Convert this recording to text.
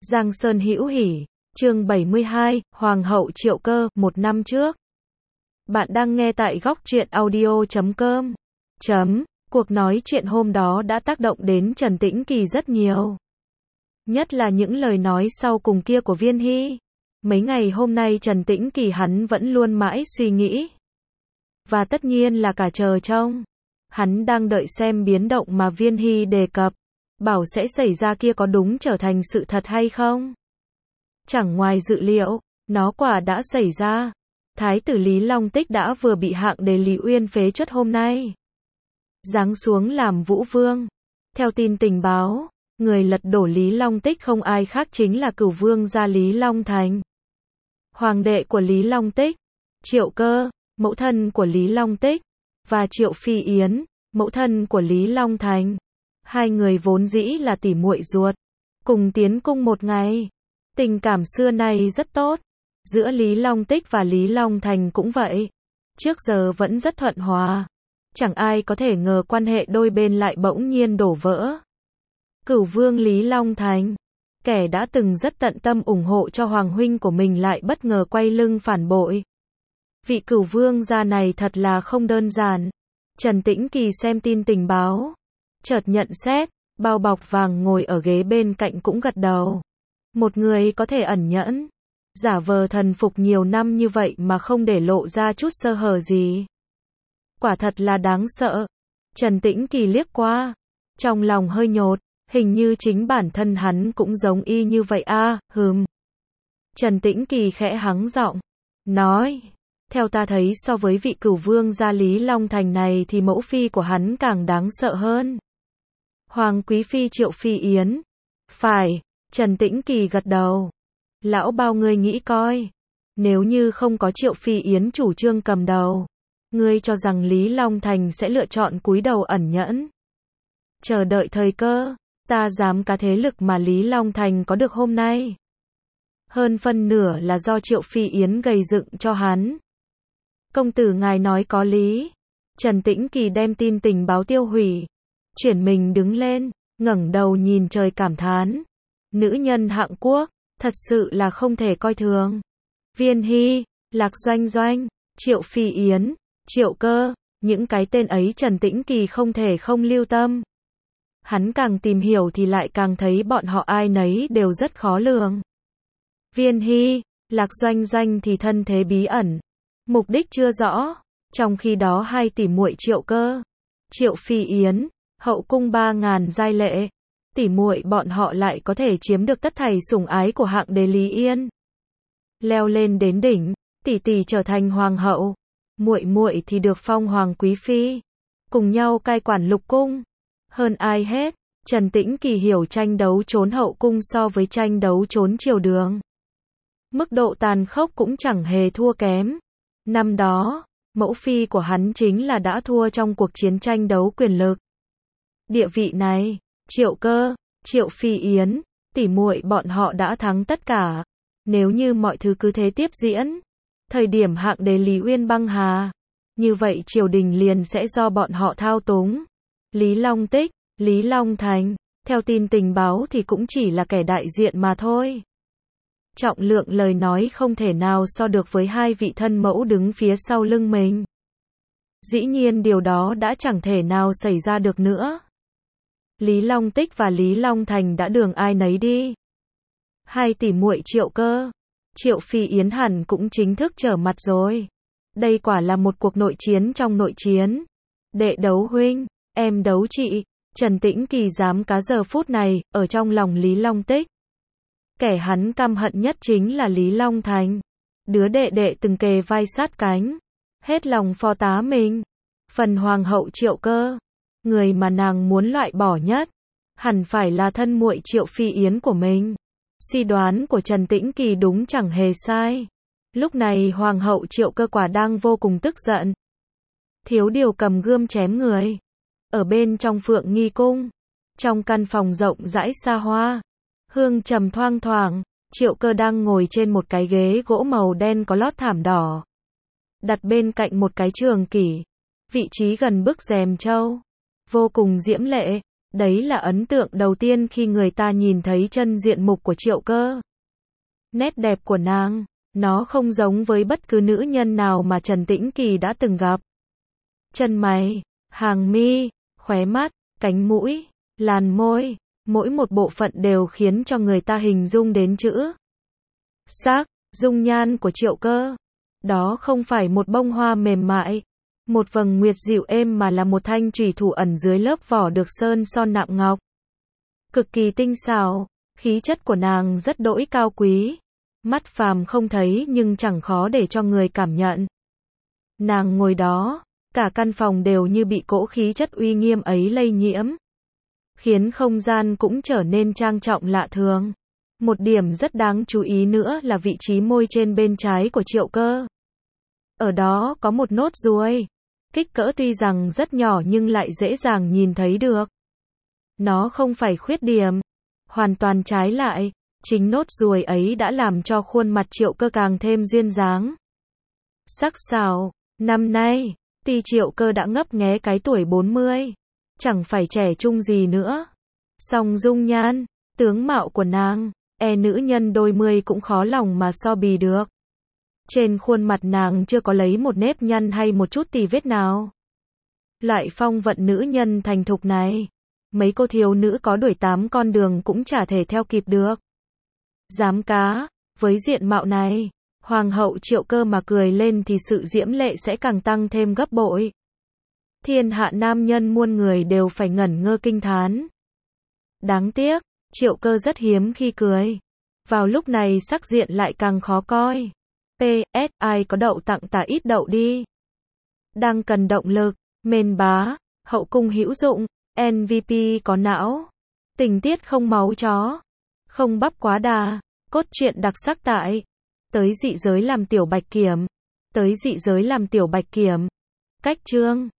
Giang Sơn hữu hỉ, chương 72, Hoàng hậu Triệu Cơ, một năm trước. Bạn đang nghe tại góc truyện audio.com. Cuộc nói chuyện hôm đó đã tác động đến Trần Tĩnh Kỳ rất nhiều. Nhất là những lời nói sau cùng kia của Viên Hy. Mấy ngày hôm nay Trần Tĩnh Kỳ hắn vẫn luôn mãi suy nghĩ. Và tất nhiên là cả chờ trông. Hắn đang đợi xem biến động mà Viên Hy đề cập. Bảo sẽ xảy ra kia có đúng trở thành sự thật hay không? Chẳng ngoài dự liệu, nó quả đã xảy ra. Thái tử Lý Long Tích đã vừa bị hạng đế Lý Uyên phế truất hôm nay. Giáng xuống làm vũ vương. Theo tin tình báo, người lật đổ Lý Long Tích không ai khác chính là cửu vương gia Lý Long Thành. Hoàng đệ của Lý Long Tích, Triệu Cơ, mẫu thân của Lý Long Tích, và Triệu Phi Yến, mẫu thân của Lý Long Thành. Hai người vốn dĩ là tỉ muội ruột, cùng tiến cung một ngày. Tình cảm xưa nay rất tốt, giữa Lý Long Tích và Lý Long Thành cũng vậy. Trước giờ vẫn rất thuận hòa. Chẳng ai có thể ngờ quan hệ đôi bên lại bỗng nhiên đổ vỡ. Cửu vương Lý Long Thành, kẻ đã từng rất tận tâm ủng hộ cho hoàng huynh của mình lại bất ngờ quay lưng phản bội. Vị cửu vương gia này thật là không đơn giản. Trần Tĩnh Kỳ xem tin tình báo, chợt nhận xét, bao bọc vàng ngồi ở ghế bên cạnh cũng gật đầu. Một người có thể ẩn nhẫn, giả vờ thần phục nhiều năm như vậy mà không để lộ ra chút sơ hở gì. Quả thật là đáng sợ. Trần Tĩnh Kỳ liếc qua, trong lòng hơi nhột, hình như chính bản thân hắn cũng giống y như vậy a. Trần Tĩnh Kỳ khẽ hắng giọng, nói, theo ta thấy so với vị cửu vương gia Lý Long Thành này thì mẫu phi của hắn càng đáng sợ hơn. Hoàng quý phi Triệu Phi Yến. Phải, Trần Tĩnh Kỳ gật đầu. Lão bao ngươi nghĩ coi, nếu như không có Triệu Phi Yến chủ trương cầm đầu, ngươi cho rằng Lý Long Thành sẽ lựa chọn cúi đầu ẩn nhẫn, chờ đợi thời cơ? Ta dám cá thế lực mà Lý Long Thành có được hôm nay, hơn phân nửa là do Triệu Phi Yến gầy dựng cho hắn. Công tử ngài nói có lý. Trần Tĩnh Kỳ đem tin tình báo tiêu hủy, chuyển mình đứng lên, ngẩng đầu nhìn trời cảm thán. Nữ nhân hạng quốc, thật sự là không thể coi thường. Viên Hy, Lạc Doanh Doanh, Triệu Phi Yến, Triệu Cơ, những cái tên ấy Trần Tĩnh Kỳ không thể không lưu tâm. Hắn càng tìm hiểu thì lại càng thấy bọn họ ai nấy đều rất khó lường. Viên Hy, Lạc Doanh Doanh thì thân thế bí ẩn, mục đích chưa rõ, trong khi đó hai tỷ muội Triệu Cơ, Triệu Phi Yến, hậu cung 3.000 giai lệ, tỷ muội bọn họ lại có thể chiếm được tất thảy sủng ái của hạng đế Lý Yên. Leo lên đến đỉnh, tỷ tỷ trở thành hoàng hậu, muội muội thì được phong hoàng quý phi, cùng nhau cai quản lục cung. Hơn ai hết, Trần Tĩnh Kỳ hiểu tranh đấu trốn hậu cung so với tranh đấu trốn triều đường. Mức độ tàn khốc cũng chẳng hề thua kém. Năm đó, mẫu phi của hắn chính là đã thua trong cuộc chiến tranh đấu quyền lực. Địa vị này, Triệu Cơ, Triệu Phi Yến, tỷ muội bọn họ đã thắng tất cả. Nếu như mọi thứ cứ thế tiếp diễn, thời điểm hạng đế Lý Uyên băng hà, như vậy triều đình liền sẽ do bọn họ thao túng. Lý Long Tích, Lý Long Thành, theo tin tình báo thì cũng chỉ là kẻ đại diện mà thôi. Trọng lượng lời nói không thể nào so được với hai vị thân mẫu đứng phía sau lưng mình. Dĩ nhiên điều đó đã chẳng thể nào xảy ra được nữa. Lý Long Tích và Lý Long Thành đã đường ai nấy đi. Hai tỷ muội Triệu Cơ, Triệu Phi Yến hẳn cũng chính thức trở mặt rồi. Đây quả là một cuộc nội chiến trong nội chiến. Đệ đấu huynh, em đấu chị. Trần Tĩnh Kỳ dám cá giờ phút này, ở trong lòng Lý Long Tích. Kẻ hắn căm hận nhất chính là Lý Long Thành. Đứa đệ đệ từng kề vai sát cánh, hết lòng phò tá mình. Phần hoàng hậu Triệu Cơ, người mà nàng muốn loại bỏ nhất, hẳn phải là thân muội Triệu Phi Yến của mình. Suy đoán của Trần Tĩnh Kỳ đúng chẳng hề sai. Lúc này hoàng hậu Triệu Cơ quả đang vô cùng tức giận. Thiếu điều cầm gươm chém người. Ở bên trong Phượng Nghi Cung, trong căn phòng rộng rãi xa hoa, hương trầm thoang thoảng, Triệu Cơ đang ngồi trên một cái ghế gỗ màu đen có lót thảm đỏ, đặt bên cạnh một cái trường kỷ, vị trí gần bức rèm châu, vô cùng diễm lệ. Đấy là ấn tượng đầu tiên khi người ta nhìn thấy chân diện mục của Triệu Cơ. Nét đẹp của nàng, nó không giống với bất cứ nữ nhân nào mà Trần Tĩnh Kỳ đã từng gặp. Chân mày, hàng mi, khóe mắt, cánh mũi, làn môi, mỗi một bộ phận đều khiến cho người ta hình dung đến chữ sắc. Dung nhan của Triệu Cơ, đó không phải một bông hoa mềm mại, một vầng nguyệt dịu êm mà là một thanh chủy thủ ẩn dưới lớp vỏ được sơn son nạm ngọc. Cực kỳ tinh xảo, khí chất của nàng rất đỗi cao quý. Mắt phàm không thấy nhưng chẳng khó để cho người cảm nhận. Nàng ngồi đó, cả căn phòng đều như bị cỗ khí chất uy nghiêm ấy lây nhiễm, khiến không gian cũng trở nên trang trọng lạ thường. Một điểm rất đáng chú ý nữa là vị trí môi trên bên trái của Triệu Cơ. Ở đó có một nốt ruồi, kích cỡ tuy rằng rất nhỏ nhưng lại dễ dàng nhìn thấy được. Nó không phải khuyết điểm, hoàn toàn trái lại, chính nốt ruồi ấy đã làm cho khuôn mặt Triệu Cơ càng thêm duyên dáng, sắc sảo. Năm nay, tuy Triệu Cơ đã ngấp nghé cái tuổi 40, chẳng phải trẻ trung gì nữa, song dung nhan, tướng mạo của nàng, nữ nhân đôi mươi cũng khó lòng mà so bì được. Trên khuôn mặt nàng chưa có lấy một nếp nhăn hay một chút tì vết nào. Loại phong vận nữ nhân thành thục này, mấy cô thiếu nữ có đuổi 8 con đường cũng chả thể theo kịp được. Dám cá, với diện mạo này, Hoàng hậu Triệu Cơ mà cười lên thì sự diễm lệ sẽ càng tăng thêm gấp bội. Thiên hạ nam nhân muôn người đều phải ngẩn ngơ kinh thán. Đáng tiếc, Triệu Cơ rất hiếm khi cười. Vào lúc này sắc diện lại càng khó coi. PS, ai có đậu tặng ta ít đậu đi. Đang cần động lực, mền bá, hậu cung hữu dụng, MVP có não. Tình tiết không máu chó, không bắp quá đà, cốt truyện đặc sắc tại. Tới dị giới làm tiểu bạch kiểm. Tới dị giới làm tiểu bạch kiểm. Cách chương